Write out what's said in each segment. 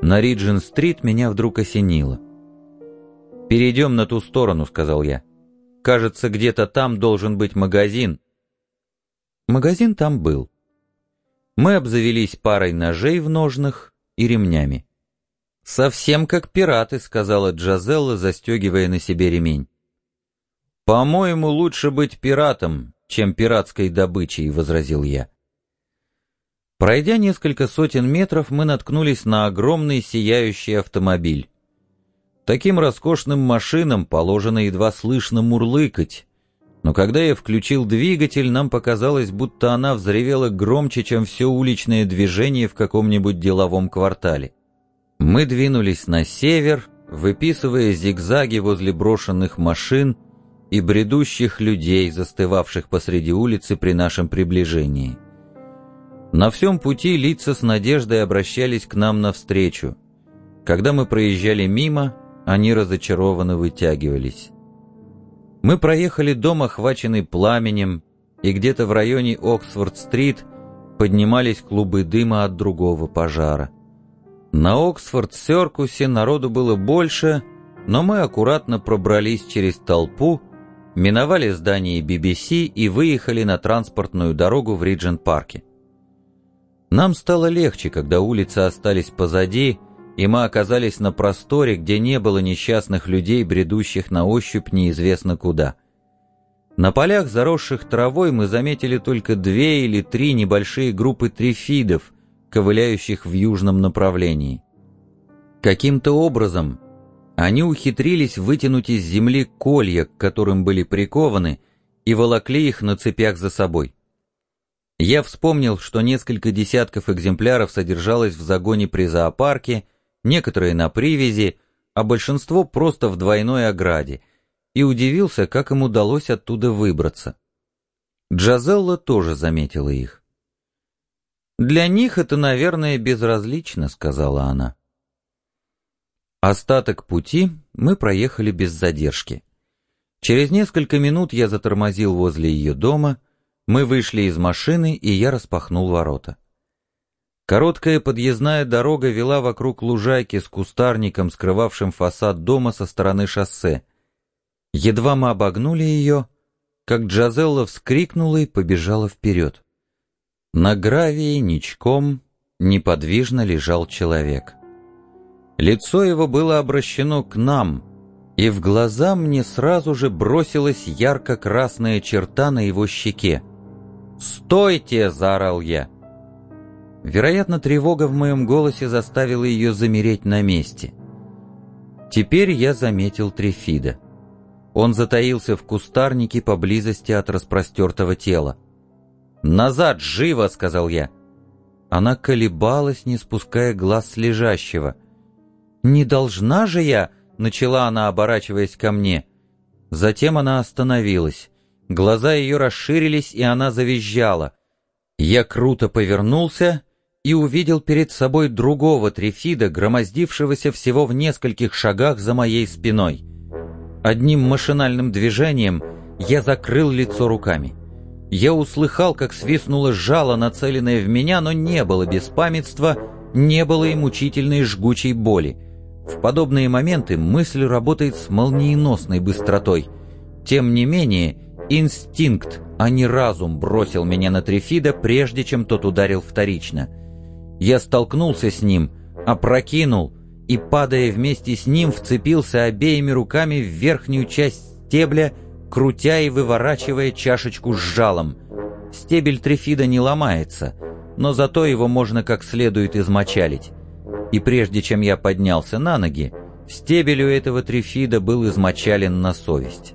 На Риджин-стрит меня вдруг осенило. «Перейдем на ту сторону», — сказал я. «Кажется, где-то там должен быть магазин». Магазин там был. Мы обзавелись парой ножей в ножнах и ремнями. «Совсем как пираты», — сказала Джазелла, застегивая на себе ремень. «По-моему, лучше быть пиратом, чем пиратской добычей», — возразил я. Пройдя несколько сотен метров, мы наткнулись на огромный сияющий автомобиль. Таким роскошным машинам положено едва слышно мурлыкать, но когда я включил двигатель, нам показалось, будто она взревела громче, чем все уличное движение в каком-нибудь деловом квартале. Мы двинулись на север, выписывая зигзаги возле брошенных машин и бредущих людей, застывавших посреди улицы при нашем приближении. На всем пути лица с надеждой обращались к нам навстречу. Когда мы проезжали мимо, они разочарованно вытягивались. Мы проехали дом, охваченный пламенем, и где-то в районе Оксфорд-стрит поднимались клубы дыма от другого пожара. На Оксфорд-Серкусе народу было больше, но мы аккуратно пробрались через толпу, миновали здание BBC и выехали на транспортную дорогу в Риджент-парке. Нам стало легче, когда улицы остались позади, и мы оказались на просторе, где не было несчастных людей, бредущих на ощупь неизвестно куда. На полях, заросших травой, мы заметили только 2 или 3 небольшие группы трифидов, ковыляющих в южном направлении. Каким-то образом они ухитрились вытянуть из земли колья, к которым были прикованы, и волокли их на цепях за собой. Я вспомнил, что несколько десятков экземпляров содержалось в загоне при зоопарке, некоторые на привязи, а большинство просто в двойной ограде, и удивился, как им удалось оттуда выбраться. Джазелла тоже заметила их. «Для них это, наверное, безразлично», — сказала она. Остаток пути мы проехали без задержки. Через несколько минут я затормозил возле ее дома. Мы вышли из машины, и я распахнул ворота. Короткая подъездная дорога вела вокруг лужайки с кустарником, скрывавшим фасад дома со стороны шоссе. Едва мы обогнули ее, как Джазелла вскрикнула и побежала вперед. На гравии ничком неподвижно лежал человек. Лицо его было обращено к нам, и в глаза мне сразу же бросилась ярко-красная черта на его щеке. «Стойте!» — заорал я. Вероятно, тревога в моем голосе заставила ее замереть на месте. Теперь я заметил трифида. Он затаился в кустарнике поблизости от распростертого тела. «Назад, живо!» — сказал я. Она колебалась, не спуская глаз с лежащего. «Не должна же я!» — начала она, оборачиваясь ко мне. Затем она остановилась. Глаза ее расширились, и она завизжала. Я круто повернулся и увидел перед собой другого трифида, громоздившегося всего в нескольких шагах за моей спиной. Одним машинальным движением я закрыл лицо руками. Я услыхал, как свистнуло жало, нацеленное в меня, но не было беспамятства, не было и мучительной жгучей боли. В подобные моменты мысль работает с молниеносной быстротой. Тем не менее, инстинкт, а не разум бросил меня на трифида, прежде чем тот ударил вторично. Я столкнулся с ним, опрокинул и, падая вместе с ним, вцепился обеими руками в верхнюю часть стебля, крутя и выворачивая чашечку с жалом. Стебель трифида не ломается, но зато его можно как следует измочалить. И прежде чем я поднялся на ноги, стебель у этого трифида был измочален на совесть.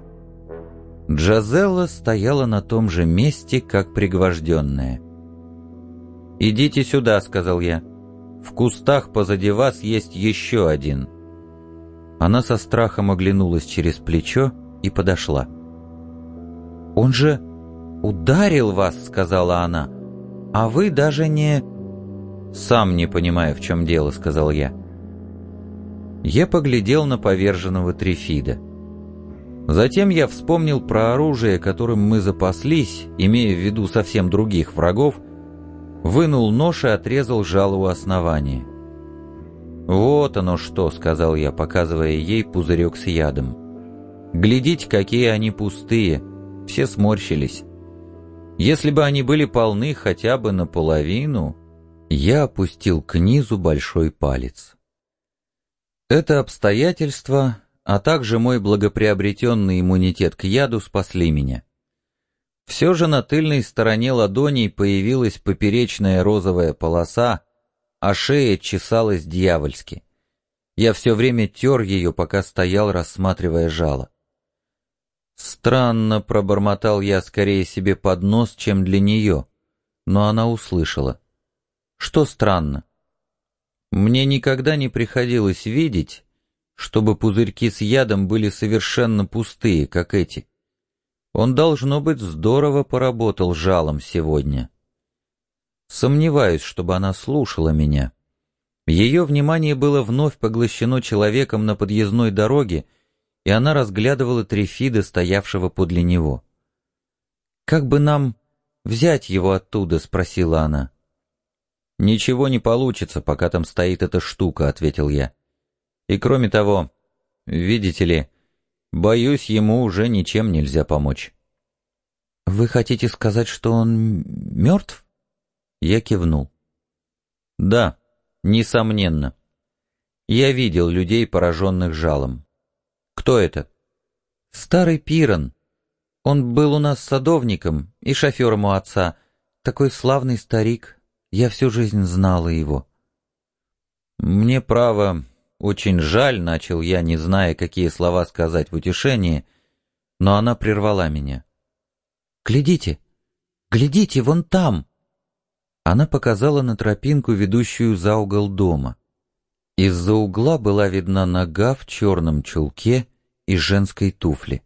Джазелла стояла на том же месте, как пригвожденная. «Идите сюда», — сказал я. «В кустах позади вас есть еще один». Она со страхом оглянулась через плечо и подошла. «Он же ударил вас», — сказала она, — «а вы даже не...» «Сам не понимаю, в чем дело», — сказал я. Я поглядел на поверженного трифида. Затем я вспомнил про оружие, которым мы запаслись, имея в виду совсем других врагов, вынул нож и отрезал жало у основания. «Вот оно что», — сказал я, показывая ей пузырек с ядом. «Глядите, какие они пустые!» Все сморщились. Если бы они были полны хотя бы наполовину... Я опустил к низу большой палец. Это обстоятельство, а также мой благоприобретенный иммунитет к яду спасли меня. Все же на тыльной стороне ладоней появилась поперечная розовая полоса, а шея чесалась дьявольски. Я все время тер ее, пока стоял, рассматривая жало. «Странно», — пробормотал я скорее себе под нос, чем для нее, но она услышала. «Что странно?» «Мне никогда не приходилось видеть, чтобы пузырьки с ядом были совершенно пустые, как эти. Он, должно быть, здорово поработал жалом сегодня». Сомневаюсь, чтобы она слушала меня. Ее внимание было вновь поглощено человеком на подъездной дороге, и она разглядывала Трифида, стоявшего подле него. «Как бы нам взять его оттуда?» — спросила она. «Ничего не получится, пока там стоит эта штука», — ответил я. «И кроме того, видите ли, боюсь, ему уже ничем нельзя помочь». «Вы хотите сказать, что он мертв?» Я кивнул. «Да, несомненно. Я видел людей, пораженных жалом. Кто это?» «Старый Пирон. Он был у нас садовником и шофером у отца. Такой славный старик. Я всю жизнь знала его». «Мне, право, очень жаль», — начал я, не зная, какие слова сказать в утешение, но она прервала меня. «Глядите, глядите, вон там!» Она показала на тропинку, ведущую за угол дома. Из-за угла была видна нога в черном чулке и женской туфли.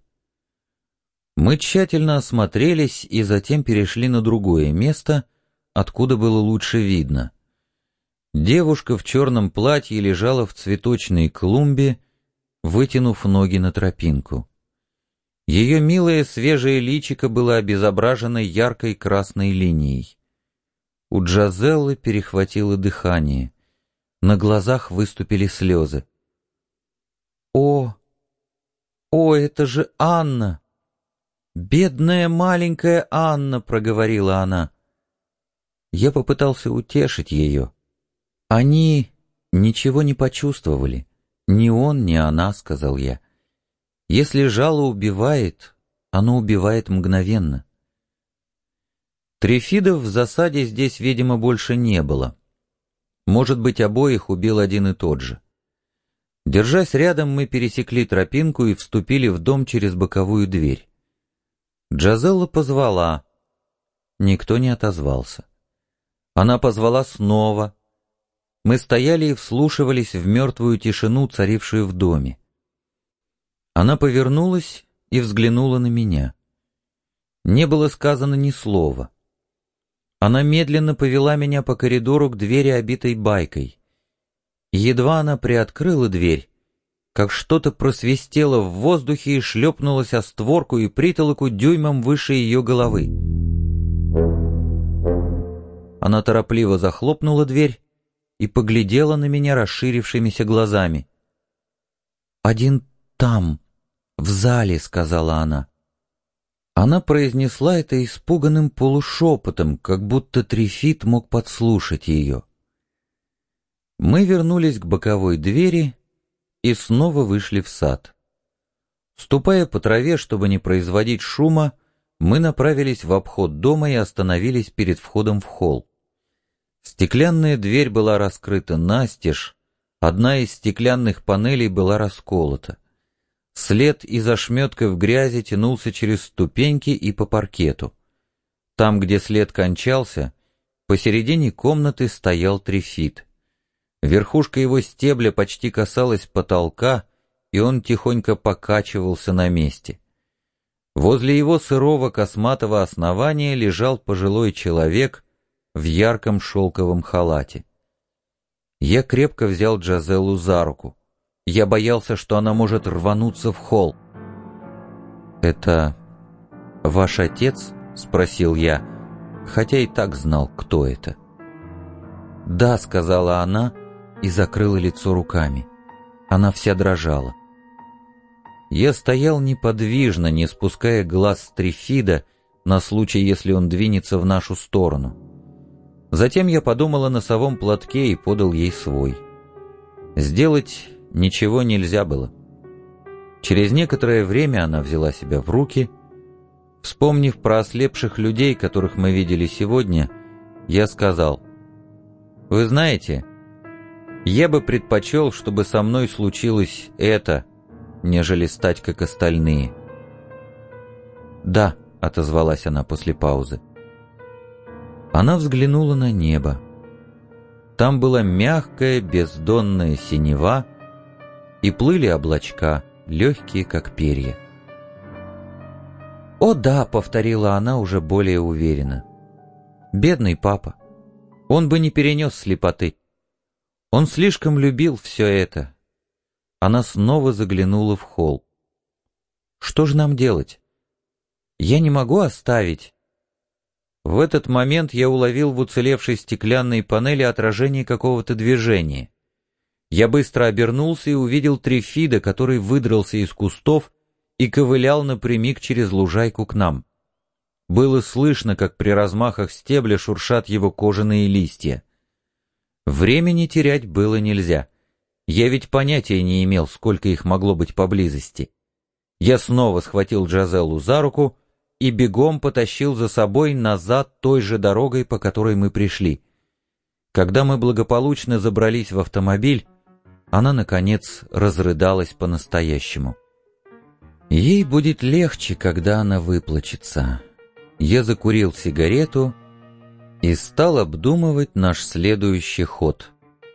Мы тщательно осмотрелись и затем перешли на другое место, откуда было лучше видно. Девушка в черном платье лежала в цветочной клумбе, вытянув ноги на тропинку. Ее милое свежее личико было обезображено яркой красной линией. У Джазеллы перехватило дыхание. На глазах выступили слезы. «О, это же Анна! Бедная маленькая Анна!» — проговорила она. Я попытался утешить ее. «Они ничего не почувствовали. Ни он, ни она», — сказал я. «Если жало убивает, оно убивает мгновенно». Трифидов в засаде здесь, видимо, больше не было. Может быть, обоих убил один и тот же. Держась рядом, мы пересекли тропинку и вступили в дом через боковую дверь. Джазелла позвала. Никто не отозвался. Она позвала снова. Мы стояли и вслушивались в мертвую тишину, царившую в доме. Она повернулась и взглянула на меня. Не было сказано ни слова. Она медленно повела меня по коридору к двери, обитой байкой. Едва она приоткрыла дверь, как что-то просвистело в воздухе и шлепнулось о створку и притолоку дюймом выше ее головы. Она торопливо захлопнула дверь и поглядела на меня расширившимися глазами. «Один там, в зале», — сказала она. Она произнесла это испуганным полушепотом, как будто Трифид мог подслушать ее. Мы вернулись к боковой двери и снова вышли в сад. Ступая по траве, чтобы не производить шума, мы направились в обход дома и остановились перед входом в холл. Стеклянная дверь была раскрыта настежь, одна из стеклянных панелей была расколота. След из ошметков грязи тянулся через ступеньки и по паркету. Там, где след кончался, посередине комнаты стоял Трифид. Верхушка его стебля почти касалась потолка, и он тихонько покачивался на месте. Возле его сырого косматого основания лежал пожилой человек в ярком шелковом халате. Я крепко взял Джазеллу за руку. Я боялся, что она может рвануться в холл. «Это ваш отец?» — спросил я, хотя и так знал, кто это. «Да», — сказала она, и закрыла лицо руками. Она вся дрожала. Я стоял неподвижно, не спуская глаз с Трифида на случай, если он двинется в нашу сторону. Затем я подумал о носовом платке и подал ей свой. Сделать ничего нельзя было. Через некоторое время она взяла себя в руки. Вспомнив про ослепших людей, которых мы видели сегодня, я сказал: «Вы знаете, я бы предпочел, чтобы со мной случилось это, нежели стать как остальные». «Да», — отозвалась она после паузы. Она взглянула на небо. Там была мягкая бездонная синева, и плыли облачка, легкие, как перья. «О да», — повторила она уже более уверенно. «Бедный папа. Он бы не перенес слепоты. Он слишком любил все это». Она снова заглянула в холл. «Что же нам делать? Я не могу оставить». В этот момент я уловил в уцелевшей стеклянной панели отражение какого-то движения. Я быстро обернулся и увидел Трифида, который выдрался из кустов и ковылял напрямик через лужайку к нам. Было слышно, как при размахах стебля шуршат его кожаные листья. Времени терять было нельзя. Я ведь понятия не имел, сколько их могло быть поблизости. Я снова схватил Джазеллу за руку и бегом потащил за собой назад той же дорогой, по которой мы пришли. Когда мы благополучно забрались в автомобиль, она, наконец, разрыдалась по-настоящему. Ей будет легче, когда она выплачется. Я закурил сигарету и стал обдумывать наш следующий ход.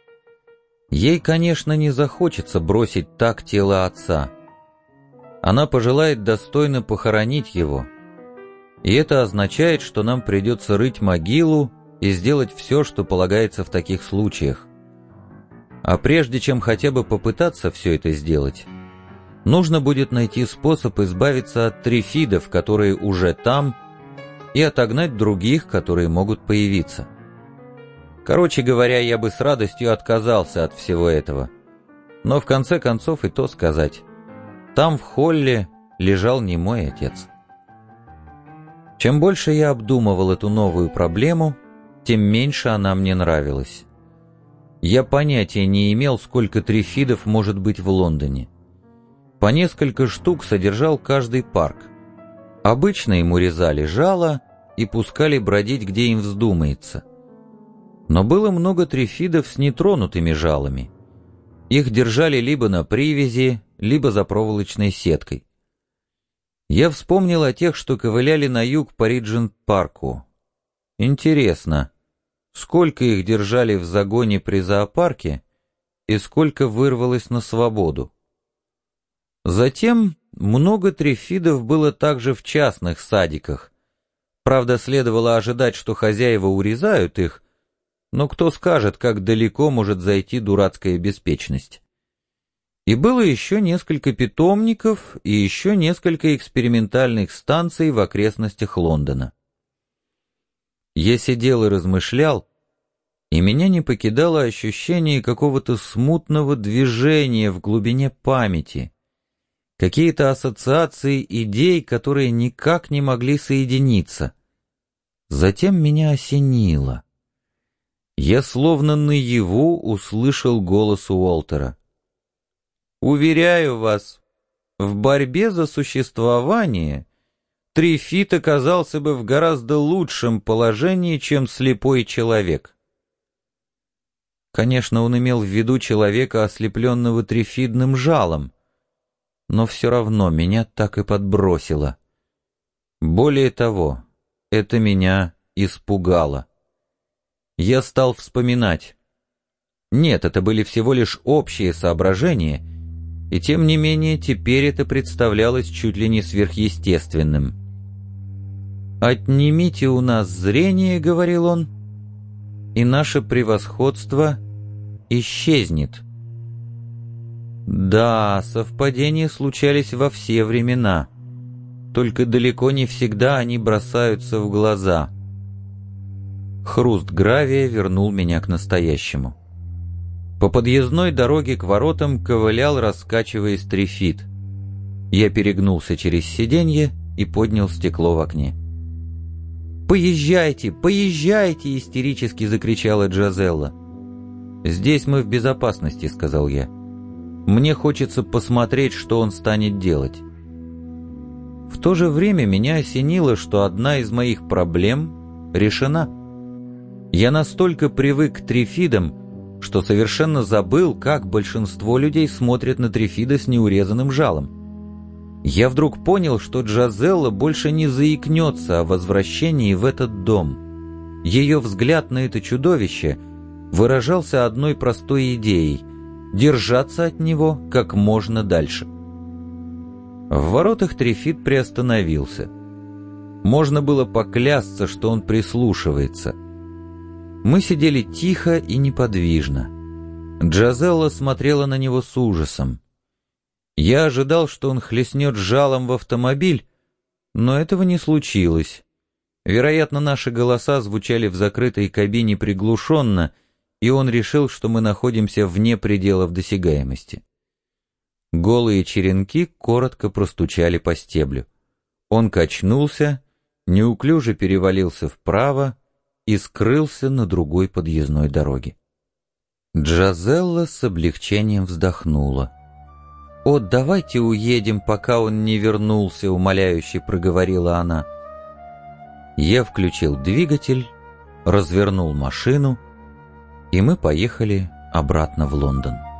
Ей, конечно, не захочется бросить так тело отца. Она пожелает достойно похоронить его, и это означает, что нам придется рыть могилу и сделать все, что полагается в таких случаях. А прежде чем хотя бы попытаться все это сделать, нужно будет найти способ избавиться от трифидов, которые уже там, и отогнать других, которые могут появиться. Короче говоря, я бы с радостью отказался от всего этого. Но в конце концов и то сказать. Там в холле лежал не мой отец. Чем больше я обдумывал эту новую проблему, тем меньше она мне нравилась. Я понятия не имел, сколько трифидов может быть в Лондоне. По несколько штук содержал каждый парк. Обычно ему резали жало и пускали бродить, где им вздумается. Но было много трифидов с нетронутыми жалами. Их держали либо на привязи, либо за проволочной сеткой. Я вспомнил о тех, что ковыляли на юг по Риджент-парку. Интересно, сколько их держали в загоне при зоопарке и сколько вырвалось на свободу? Затем много трифидов было также в частных садиках. Правда, следовало ожидать, что хозяева урезают их, но кто скажет, как далеко может зайти дурацкая беспечность. И было еще несколько питомников и еще несколько экспериментальных станций в окрестностях Лондона. Я сидел и размышлял, и меня не покидало ощущение какого-то смутного движения в глубине памяти, какие-то ассоциации идей, которые никак не могли соединиться. Затем меня осенило. Я словно наяву услышал голос Уолтера. «Уверяю вас, в борьбе за существование Трифид оказался бы в гораздо лучшем положении, чем слепой человек». Конечно, он имел в виду человека, ослепленного трифидным жалом, но все равно меня так и подбросило. Более того, это меня испугало. Я стал вспоминать. Нет, это были всего лишь общие соображения, и тем не менее теперь это представлялось чуть ли не сверхъестественным. «Отнимите у нас зрение, — говорил он, — и наше превосходство исчезнет». Да, совпадения случались во все времена, только далеко не всегда они бросаются в глаза. Хруст гравия вернул меня к настоящему. По подъездной дороге к воротам ковылял, раскачиваясь, Трифит. Я перегнулся через сиденье и поднял стекло в окне. «Поезжайте, поезжайте!» — истерически закричала Джазелла. «Здесь мы в безопасности», — сказал я. «Мне хочется посмотреть, что он станет делать». В то же время меня осенило, что одна из моих проблем решена. Я настолько привык к трифидам, что совершенно забыл, как большинство людей смотрят на трифида с неурезанным жалом. Я вдруг понял, что Джазелла больше не заикнется о возвращении в этот дом. Ее взгляд на это чудовище выражался одной простой идеей — держаться от него как можно дальше. В воротах Трифид приостановился. Можно было поклясться, что он прислушивается. Мы сидели тихо и неподвижно. Джазелла смотрела на него с ужасом. Я ожидал, что он хлестнет жалом в автомобиль, но этого не случилось. Вероятно, наши голоса звучали в закрытой кабине приглушенно, и он решил, что мы находимся вне пределов досягаемости. Голые черенки коротко простучали по стеблю. Он качнулся, неуклюже перевалился вправо и скрылся на другой подъездной дороге. Джазелла с облегчением вздохнула. «О, давайте уедем, пока он не вернулся», — умоляюще проговорила она. Я включил двигатель, развернул машину, и мы поехали обратно в Лондон.